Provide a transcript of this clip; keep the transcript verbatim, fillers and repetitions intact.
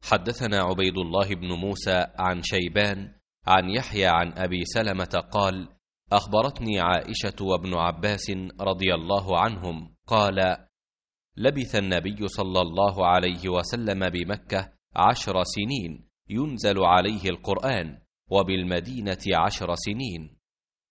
حدثنا عبيد الله بن موسى عن شيبان عن يحيى عن أبي سلمة قال: أخبرتني عائشة وابن عباس رضي الله عنهم قال: لبث النبي صلى الله عليه وسلم بمكة عشر سنين ينزل عليه القرآن، وبالمدينة عشر سنين.